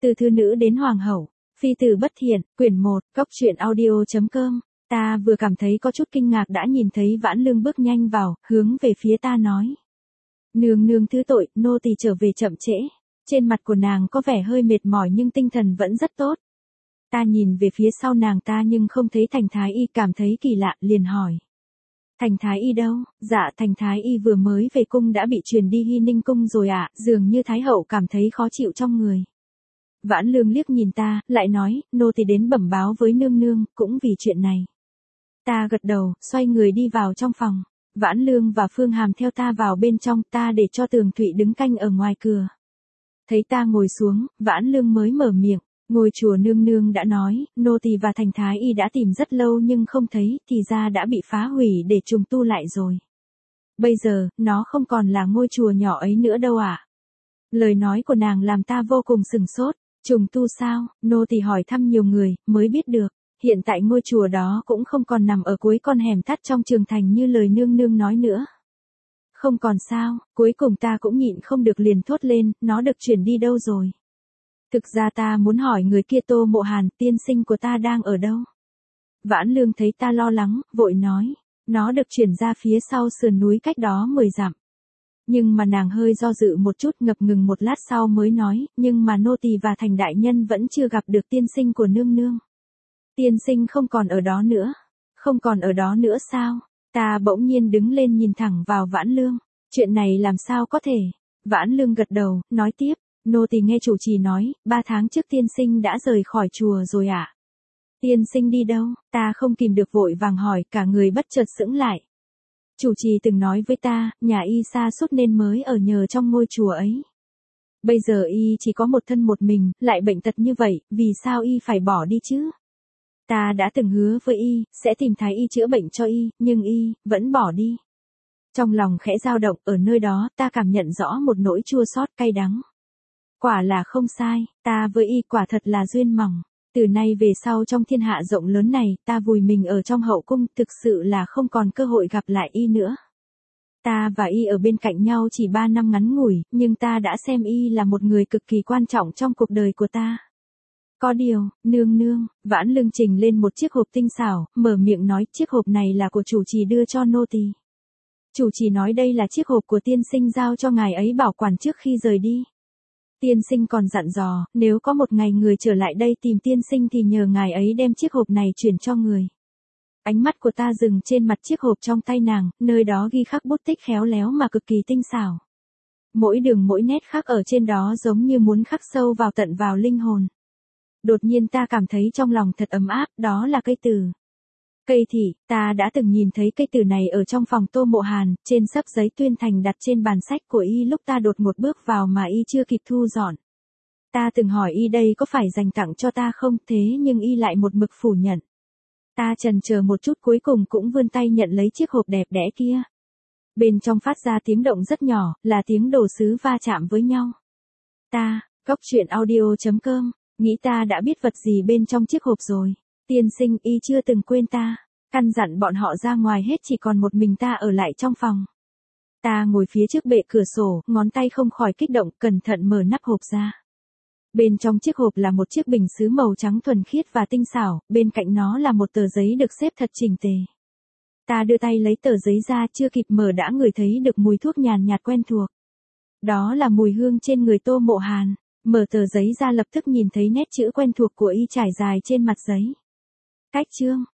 Từ thư nữ đến hoàng hậu, phi tử bất thiện, quyển 1, cóc truyện audio.com. Ta vừa cảm thấy có chút kinh ngạc đã nhìn thấy Vãn Lương bước nhanh vào, hướng về phía ta nói. Nương nương thứ tội, nô tỳ trở về chậm trễ. Trên mặt của nàng có vẻ hơi mệt mỏi nhưng tinh thần vẫn rất tốt. Ta nhìn về phía sau nàng ta nhưng không thấy Thành Thái Y, cảm thấy kỳ lạ, liền hỏi. Thành Thái Y đâu? Dạ Thành Thái Y vừa mới về cung đã bị truyền đi Hy Ninh cung rồi ạ, dường như Thái hậu cảm thấy khó chịu trong người. Vãn Lương liếc nhìn ta, lại nói, nô tỳ đến bẩm báo với nương nương, cũng vì chuyện này. Ta gật đầu, xoay người đi vào trong phòng. Vãn Lương và Phương Hàm theo ta vào bên trong, ta để cho Tường Thụy đứng canh ở ngoài cửa. Thấy ta ngồi xuống, Vãn Lương mới mở miệng. Ngôi chùa nương nương đã nói, nô tỳ và Thành Thái Y đã tìm rất lâu nhưng không thấy, thì ra đã bị phá hủy để trùng tu lại rồi. Bây giờ, nó không còn là ngôi chùa nhỏ ấy nữa đâu ạ. Lời nói của nàng làm ta vô cùng sửng sốt. Trùng tu sao? Nô tỳ hỏi thăm nhiều người, mới biết được. Hiện tại ngôi chùa đó cũng không còn nằm ở cuối con hẻm tắt trong trường thành như lời nương nương nói nữa. Không còn sao, cuối cùng ta cũng nhịn không được liền thốt lên, nó được chuyển đi đâu rồi? Thực ra ta muốn hỏi người kia Tô Mộ Hàn, tiên sinh của ta đang ở đâu? Vãn Lương thấy ta lo lắng, vội nói, nó được chuyển ra phía sau sườn núi cách đó 10 dặm. Nhưng mà nàng hơi do dự một chút, ngập ngừng một lát sau mới nói, nhưng mà nô tỳ và Thành đại nhân vẫn chưa gặp được tiên sinh của nương nương. Tiên sinh không còn ở đó nữa. Không còn ở đó nữa sao? Ta bỗng nhiên đứng lên nhìn thẳng vào Vãn Lương. Chuyện này làm sao có thể? Vãn Lương gật đầu, nói tiếp, nô tỳ nghe chủ trì nói, 3 tháng trước tiên sinh đã rời khỏi chùa rồi ạ. Tiên sinh đi đâu? Ta không kìm được vội vàng hỏi, cả người bất chợt sững lại. Chủ trì từng nói với ta, nhà y sa sút nên mới ở nhờ trong ngôi chùa ấy. Bây giờ y chỉ có một thân một mình, lại bệnh tật như vậy, vì sao y phải bỏ đi chứ? Ta đã từng hứa với y, sẽ tìm Thái Y chữa bệnh cho y, nhưng y vẫn bỏ đi. Trong lòng khẽ dao động, ở nơi đó, ta cảm nhận rõ một nỗi chua xót cay đắng. Quả là không sai, ta với y quả thật là duyên mỏng. Từ nay về sau trong thiên hạ rộng lớn này, ta vùi mình ở trong hậu cung, thực sự là không còn cơ hội gặp lại y nữa. Ta và y ở bên cạnh nhau chỉ 3 năm ngắn ngủi, nhưng ta đã xem y là một người cực kỳ quan trọng trong cuộc đời của ta. Có điều, nương nương, Vãn Lương trình lên một chiếc hộp tinh xảo, mở miệng nói, chiếc hộp này là của chủ trì đưa cho nô tỳ. Chủ trì nói đây là chiếc hộp của tiên sinh giao cho ngài ấy bảo quản trước khi rời đi. Tiên sinh còn dặn dò, nếu có một ngày người trở lại đây tìm tiên sinh thì nhờ ngài ấy đem chiếc hộp này chuyển cho người. Ánh mắt của ta dừng trên mặt chiếc hộp trong tay nàng, nơi đó ghi khắc bút tích khéo léo mà cực kỳ tinh xảo. Mỗi đường mỗi nét khắc ở trên đó giống như muốn khắc sâu vào tận vào linh hồn. Đột nhiên ta cảm thấy trong lòng thật ấm áp, đó là cây từ. Cây thị, ta đã từng nhìn thấy cây từ này ở trong phòng Tô Mộ Hàn, trên xấp giấy tuyên thành đặt trên bàn sách của y lúc ta đột ngột bước vào mà y chưa kịp thu dọn. Ta từng hỏi y đây có phải dành tặng cho ta không, thế nhưng y lại một mực phủ nhận. Ta chần chờ một chút cuối cùng cũng vươn tay nhận lấy chiếc hộp đẹp đẽ kia. Bên trong phát ra tiếng động rất nhỏ, là tiếng đồ sứ va chạm với nhau. Ta, cóc truyện audio.com, nghĩ ta đã biết vật gì bên trong chiếc hộp rồi. Tiên sinh y chưa từng quên ta, căn dặn bọn họ ra ngoài hết, chỉ còn một mình ta ở lại trong phòng. Ta ngồi phía trước bệ cửa sổ, ngón tay không khỏi kích động, cẩn thận mở nắp hộp ra. Bên trong chiếc hộp là một chiếc bình sứ màu trắng thuần khiết và tinh xảo, bên cạnh nó là một tờ giấy được xếp thật chỉnh tề. Ta đưa tay lấy tờ giấy ra, chưa kịp mở đã ngửi thấy được mùi thuốc nhàn nhạt quen thuộc. Đó là mùi hương trên người Tô Mộ Hàn. Mở tờ giấy ra lập tức nhìn thấy nét chữ quen thuộc của y trải dài trên mặt giấy. Cách chương,